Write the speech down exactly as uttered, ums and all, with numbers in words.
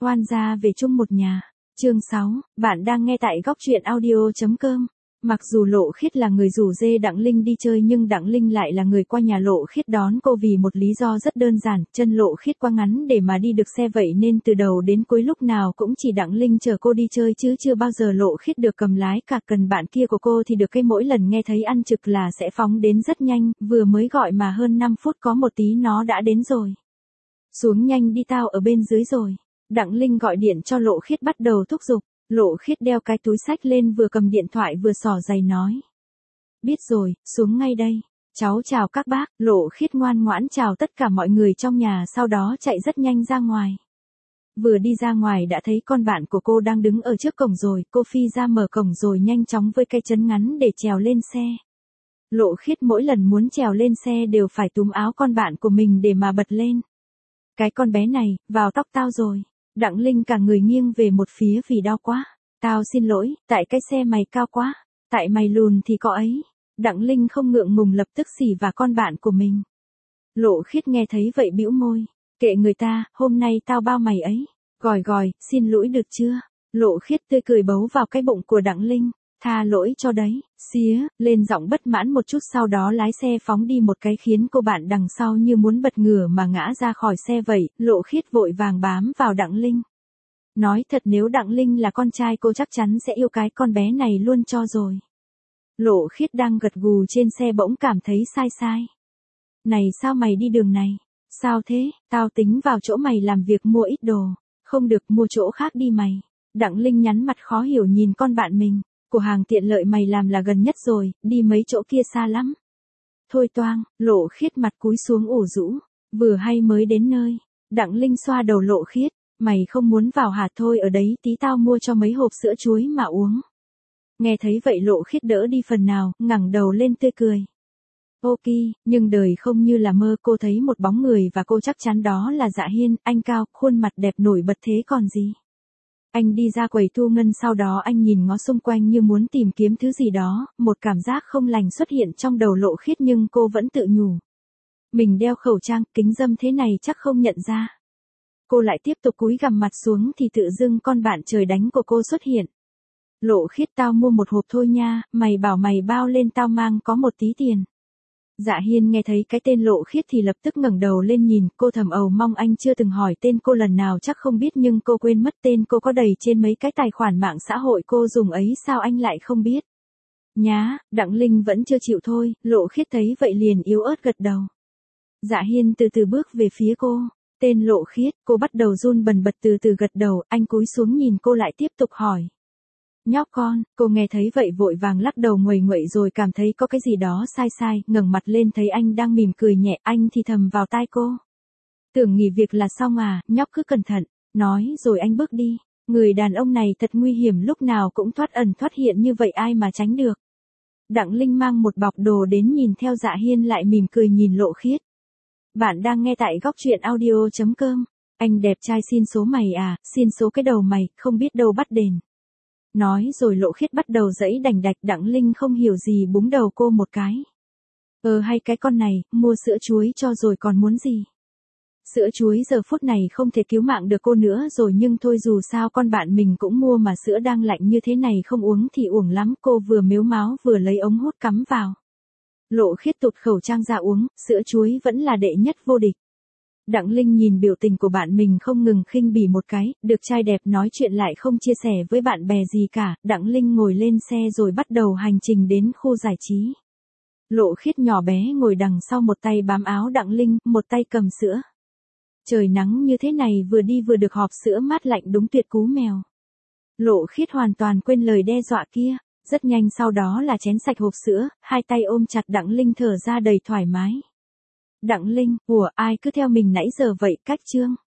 Oan gia về chung một nhà. Chương sáu, bạn đang nghe tại góc truyện audio chấm com. Mặc dù Lộ Khiết là người rủ dê Đặng Linh đi chơi nhưng Đặng Linh lại là người qua nhà Lộ Khiết đón cô vì một lý do rất đơn giản, chân Lộ Khiết quá ngắn để mà đi được xe vậy nên từ đầu đến cuối lúc nào cũng chỉ Đặng Linh chở cô đi chơi chứ chưa bao giờ Lộ Khiết được cầm lái cả. Cần bạn kia của cô thì được cái mỗi lần nghe thấy ăn trực là sẽ phóng đến rất nhanh, vừa mới gọi mà hơn năm phút có một tí nó đã đến rồi. Xuống nhanh đi tao ở bên dưới rồi. Đặng Linh gọi điện cho Lộ Khiết bắt đầu thúc giục. Lộ Khiết đeo cái túi xách lên vừa cầm điện thoại vừa xỏ giày nói. Biết rồi, xuống ngay đây. Cháu chào các bác. Lộ Khiết ngoan ngoãn chào tất cả mọi người trong nhà sau đó chạy rất nhanh ra ngoài. Vừa đi ra ngoài đã thấy con bạn của cô đang đứng ở trước cổng rồi, cô phi ra mở cổng rồi nhanh chóng với cây chân ngắn để trèo lên xe. Lộ Khiết mỗi lần muốn trèo lên xe đều phải túm áo con bạn của mình để mà bật lên. Cái con bé này, vào tóc tao rồi. Đặng Linh cả người nghiêng về một phía vì đau quá. Tao xin lỗi, tại cái xe mày cao quá. Tại mày lùn thì có ấy. Đặng Linh không ngượng ngùng lập tức xỉ vả con bạn của mình. Lộ Khiết nghe thấy vậy bĩu môi. Kệ người ta, hôm nay tao bao mày ấy. Gòi gòi, xin lỗi được chưa? Lộ Khiết tươi cười bấu vào cái bụng của Đặng Linh. Tha lỗi cho đấy, xía, lên giọng bất mãn một chút sau đó lái xe phóng đi một cái khiến cô bạn đằng sau như muốn bật ngửa mà ngã ra khỏi xe vậy, Lộ Khiết vội vàng bám vào Đặng Linh. Nói thật nếu Đặng Linh là con trai cô chắc chắn sẽ yêu cái con bé này luôn cho rồi. Lộ Khiết đang gật gù trên xe bỗng cảm thấy sai sai. Này sao mày đi đường này? Sao thế? Tao tính vào chỗ mày làm việc mua ít đồ. Không được mua chỗ khác đi mày. Đặng Linh nhắn mặt khó hiểu nhìn con bạn mình. Của hàng tiện lợi mày làm là gần nhất rồi, đi mấy chỗ kia xa lắm. Thôi toang, Lộ Khiết mặt cúi xuống ủ rũ, vừa hay mới đến nơi. Đặng Linh xoa đầu Lộ Khiết, mày không muốn vào hả thôi ở đấy tí tao mua cho mấy hộp sữa chuối mà uống. Nghe thấy vậy Lộ Khiết đỡ đi phần nào, ngẩng đầu lên tươi cười. Ok, nhưng đời không như là mơ, cô thấy một bóng người và cô chắc chắn đó là Dạ Hiên, anh cao, khuôn mặt đẹp nổi bật thế còn gì. Anh đi ra quầy thu ngân sau đó anh nhìn ngó xung quanh như muốn tìm kiếm thứ gì đó, một cảm giác không lành xuất hiện trong đầu Lộ Khiết nhưng cô vẫn tự nhủ. Mình đeo khẩu trang, kính râm thế này chắc không nhận ra. Cô lại tiếp tục cúi gằm mặt xuống thì tự dưng con bạn trời đánh của cô xuất hiện. Lộ Khiết tao mua một hộp thôi nha, mày bảo mày bao lên tao mang có một tí tiền. Dạ Hiên nghe thấy cái tên Lộ Khiết thì lập tức ngẩng đầu lên nhìn, cô thầm ầu mong anh chưa từng hỏi tên cô lần nào chắc không biết nhưng cô quên mất tên cô có đầy trên mấy cái tài khoản mạng xã hội cô dùng ấy sao anh lại không biết. Nhá, Đặng Linh vẫn chưa chịu thôi, Lộ Khiết thấy vậy liền yếu ớt gật đầu. Dạ Hiên từ từ bước về phía cô, tên Lộ Khiết, cô bắt đầu run bần bật từ từ gật đầu, anh cúi xuống nhìn cô lại tiếp tục hỏi. Nhóc con, cô nghe thấy vậy vội vàng lắc đầu nguầy nguậy rồi cảm thấy có cái gì đó sai sai, ngẩng mặt lên thấy anh đang mỉm cười nhẹ, anh thì thầm vào tai cô. Tưởng nghỉ việc là xong à, nhóc cứ cẩn thận, nói rồi anh bước đi, người đàn ông này thật nguy hiểm lúc nào cũng thoát ẩn thoát hiện như vậy ai mà tránh được. Đặng Linh mang một bọc đồ đến nhìn theo Dạ Hiên lại mỉm cười nhìn Lộ Khiết. Bạn đang nghe tại góc truyện audio chấm com, anh đẹp trai xin số mày à, xin số cái đầu mày, không biết đâu bắt đền. Nói rồi Lộ Khiết bắt đầu giãy đành đạch, Đặng Linh không hiểu gì búng đầu cô một cái. Ờ hay cái con này, mua sữa chuối cho rồi còn muốn gì? Sữa chuối giờ phút này không thể cứu mạng được cô nữa rồi nhưng thôi dù sao con bạn mình cũng mua mà sữa đang lạnh như thế này không uống thì uổng lắm, cô vừa mếu máo vừa lấy ống hút cắm vào. Lộ Khiết tụt khẩu trang ra uống, sữa chuối vẫn là đệ nhất vô địch. Đặng Linh nhìn biểu tình của bạn mình không ngừng khinh bỉ một cái, được trai đẹp nói chuyện lại không chia sẻ với bạn bè gì cả, Đặng Linh ngồi lên xe rồi bắt đầu hành trình đến khu giải trí. Lộ Khiết nhỏ bé ngồi đằng sau một tay bám áo Đặng Linh, một tay cầm sữa. Trời nắng như thế này vừa đi vừa được họp sữa mát lạnh đúng tuyệt cú mèo. Lộ Khiết hoàn toàn quên lời đe dọa kia, rất nhanh sau đó là chén sạch hộp sữa, hai tay ôm chặt Đặng Linh thở ra đầy thoải mái. Đặng Linh, ủa ai cứ theo mình nãy giờ vậy cách chương.